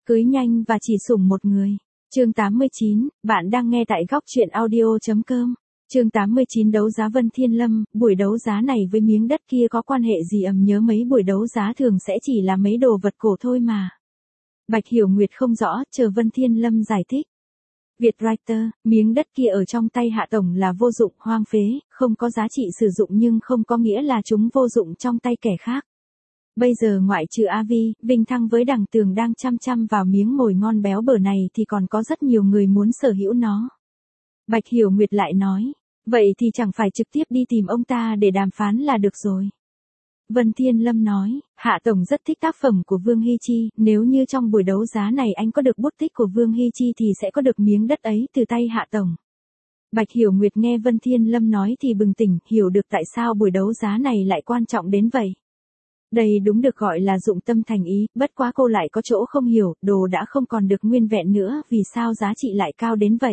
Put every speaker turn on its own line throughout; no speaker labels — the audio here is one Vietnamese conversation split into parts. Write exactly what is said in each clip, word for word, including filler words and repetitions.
Cưới nhanh và chỉ sủng một người. Chương tám mươi chín, bạn đang nghe tại góc truyện audio.com. Chương tám mươi chín đấu giá Vân Thiên Lâm, buổi đấu giá này với miếng đất kia có quan hệ gì ầm nhớ mấy buổi đấu giá thường sẽ chỉ là mấy đồ vật cổ thôi mà. Bạch Hiểu Nguyệt không rõ, chờ Vân Thiên Lâm giải thích. Vietwriter, miếng đất kia ở trong tay Hạ Tổng là vô dụng, hoang phế, không có giá trị sử dụng nhưng không có nghĩa là chúng vô dụng trong tay kẻ khác. Bây giờ ngoại trừ A Vi, Vinh Thăng với Đằng Tường đang chăm chăm vào miếng mồi ngon béo bở này thì còn có rất nhiều người muốn sở hữu nó. Bạch Hiểu Nguyệt lại nói, vậy thì chẳng phải trực tiếp đi tìm ông ta để đàm phán là được rồi. Vân Thiên Lâm nói, Hạ Tổng rất thích tác phẩm của Vương Hy Chi, nếu như trong buổi đấu giá này anh có được bút tích của Vương Hy Chi thì sẽ có được miếng đất ấy từ tay Hạ Tổng. Bạch Hiểu Nguyệt nghe Vân Thiên Lâm nói thì bừng tỉnh, hiểu được tại sao buổi đấu giá này lại quan trọng đến vậy. Đây đúng được gọi là dụng tâm thành ý, bất quá cô lại có chỗ không hiểu, đồ đã không còn được nguyên vẹn nữa, vì sao giá trị lại cao đến vậy.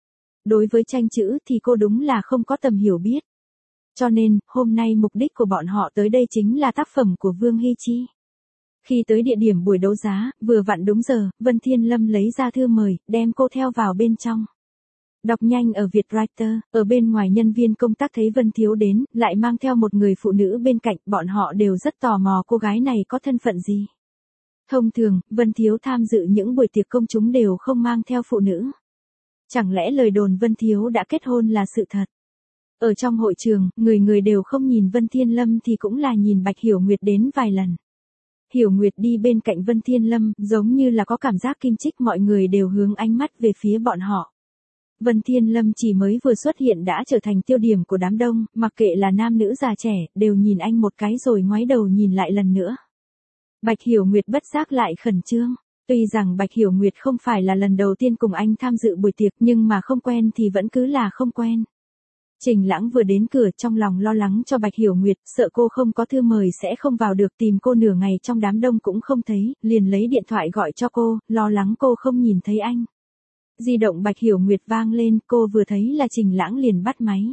Đối với tranh chữ thì cô đúng là không có tầm hiểu biết. Cho nên, hôm nay mục đích của bọn họ tới đây chính là tác phẩm của Vương Hy Chi. Khi tới địa điểm buổi đấu giá, vừa vặn đúng giờ, Vân Thiên Lâm lấy ra thư mời, đem cô theo vào bên trong. Đọc nhanh ở Vietwriter, ở bên ngoài nhân viên công tác thấy Vân Thiếu đến, lại mang theo một người phụ nữ bên cạnh, bọn họ đều rất tò mò cô gái này có thân phận gì. Thông thường, Vân Thiếu tham dự những buổi tiệc công chúng đều không mang theo phụ nữ. Chẳng lẽ lời đồn Vân Thiếu đã kết hôn là sự thật? Ở trong hội trường, người người đều không nhìn Vân Thiên Lâm thì cũng là nhìn Bạch Hiểu Nguyệt đến vài lần. Hiểu Nguyệt đi bên cạnh Vân Thiên Lâm, giống như là có cảm giác kim chích, mọi người đều hướng ánh mắt về phía bọn họ. Vân Thiên Lâm chỉ mới vừa xuất hiện đã trở thành tiêu điểm của đám đông, mặc kệ là nam nữ già trẻ, đều nhìn anh một cái rồi ngoái đầu nhìn lại lần nữa. Bạch Hiểu Nguyệt bất giác lại khẩn trương. Tuy rằng Bạch Hiểu Nguyệt không phải là lần đầu tiên cùng anh tham dự buổi tiệc nhưng mà không quen thì vẫn cứ là không quen. Trình Lãng vừa đến cửa trong lòng lo lắng cho Bạch Hiểu Nguyệt, sợ cô không có thư mời sẽ không vào được, tìm cô nửa ngày trong đám đông cũng không thấy, liền lấy điện thoại gọi cho cô, lo lắng cô không nhìn thấy anh. Di động Bạch Hiểu Nguyệt vang lên, cô vừa thấy là Trình Lãng liền bắt máy.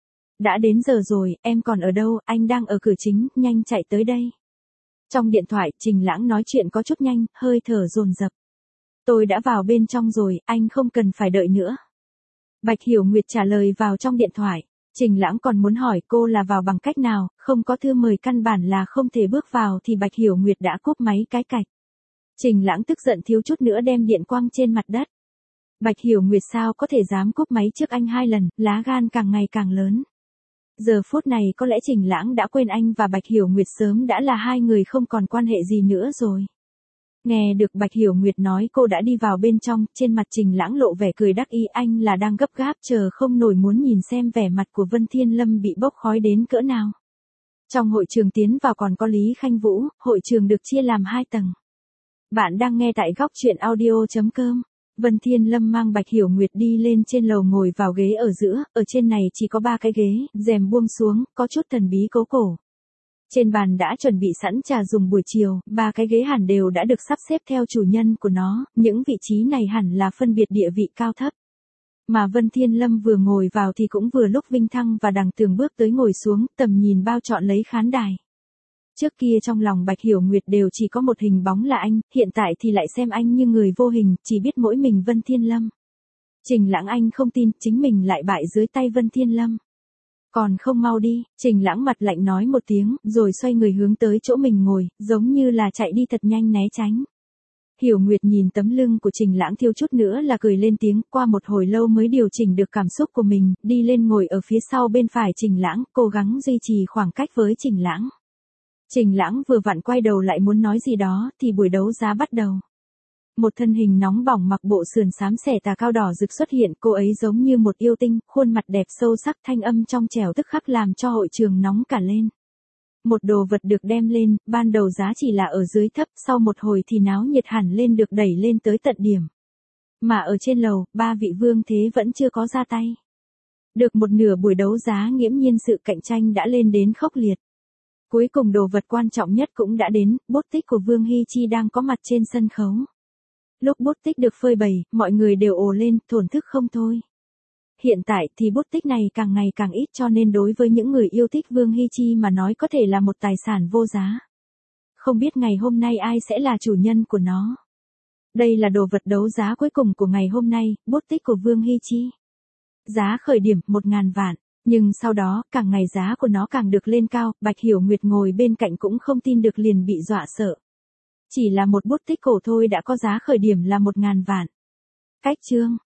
Đã đến giờ rồi, em còn ở đâu, anh đang ở cửa chính, nhanh chạy tới đây. Trong điện thoại, Trình Lãng nói chuyện có chút nhanh, hơi thở dồn dập. Tôi đã vào bên trong rồi, anh không cần phải đợi nữa. Bạch Hiểu Nguyệt trả lời vào trong điện thoại. Trình Lãng còn muốn hỏi cô là vào bằng cách nào, không có thư mời căn bản là không thể bước vào thì Bạch Hiểu Nguyệt đã cúp máy cái cạch. Trình Lãng tức giận thiếu chút nữa đem điện quăng trên mặt đất. Bạch Hiểu Nguyệt sao có thể dám cúp máy trước anh hai lần, lá gan càng ngày càng lớn. Giờ phút này có lẽ Trình Lãng đã quên anh và Bạch Hiểu Nguyệt sớm đã là hai người không còn quan hệ gì nữa rồi. Nghe được Bạch Hiểu Nguyệt nói cô đã đi vào bên trong, trên mặt Trình Lãng lộ vẻ cười đắc ý, anh là đang gấp gáp chờ không nổi muốn nhìn xem vẻ mặt của Vân Thiên Lâm bị bốc khói đến cỡ nào. Trong hội trường tiến vào còn có Lý Khanh Vũ, hội trường được chia làm hai tầng. Bạn đang nghe tại góc truyện audio.com. Vân Thiên Lâm mang Bạch Hiểu Nguyệt đi lên trên lầu ngồi vào ghế ở giữa, ở trên này chỉ có ba cái ghế, rèm buông xuống, có chút thần bí cố cổ. Trên bàn đã chuẩn bị sẵn trà dùng buổi chiều, ba cái ghế hẳn đều đã được sắp xếp theo chủ nhân của nó, những vị trí này hẳn là phân biệt địa vị cao thấp. Mà Vân Thiên Lâm vừa ngồi vào thì cũng vừa lúc Vinh Thăng và Đằng Tường bước tới ngồi xuống, tầm nhìn bao trọn lấy khán đài. Trước kia trong lòng Bạch Hiểu Nguyệt đều chỉ có một hình bóng là anh, hiện tại thì lại xem anh như người vô hình, chỉ biết mỗi mình Vân Thiên Lâm. Trình Lãng anh không tin, chính mình lại bại dưới tay Vân Thiên Lâm. Còn không mau đi, Trình Lãng mặt lạnh nói một tiếng, rồi xoay người hướng tới chỗ mình ngồi, giống như là chạy đi thật nhanh né tránh. Hiểu Nguyệt nhìn tấm lưng của Trình Lãng thiếu chút nữa là cười lên tiếng, qua một hồi lâu mới điều chỉnh được cảm xúc của mình, đi lên ngồi ở phía sau bên phải Trình Lãng, cố gắng duy trì khoảng cách với Trình Lãng. Trình Lãng vừa vặn quay đầu lại muốn nói gì đó, thì buổi đấu giá bắt đầu. Một thân hình nóng bỏng mặc bộ sườn xám xẻ tà cao đỏ rực xuất hiện, cô ấy giống như một yêu tinh, khuôn mặt đẹp sâu sắc, thanh âm trong trẻo tức khắc làm cho hội trường nóng cả lên. Một đồ vật được đem lên, ban đầu giá chỉ là ở dưới thấp, sau một hồi thì náo nhiệt hẳn lên được đẩy lên tới tận điểm. Mà ở trên lầu, ba vị vương thế vẫn chưa có ra tay. Được một nửa buổi đấu giá nghiễm nhiên sự cạnh tranh đã lên đến khốc liệt. Cuối cùng đồ vật quan trọng nhất cũng đã đến, bút tích của Vương Hy Chi đang có mặt trên sân khấu. Lúc bút tích được phơi bày, mọi người đều ồ lên, thổn thức không thôi. Hiện tại thì bút tích này càng ngày càng ít cho nên đối với những người yêu thích Vương Hy Chi mà nói có thể là một tài sản vô giá. Không biết ngày hôm nay ai sẽ là chủ nhân của nó. Đây là đồ vật đấu giá cuối cùng của ngày hôm nay, bút tích của Vương Hy Chi. Giá khởi điểm một ngàn vạn, nhưng sau đó, càng ngày giá của nó càng được lên cao, Bạch Hiểu Nguyệt ngồi bên cạnh cũng không tin được liền bị dọa sợ. Chỉ là một bút tích cổ thôi đã có giá khởi điểm là một ngàn vạn. Cách chương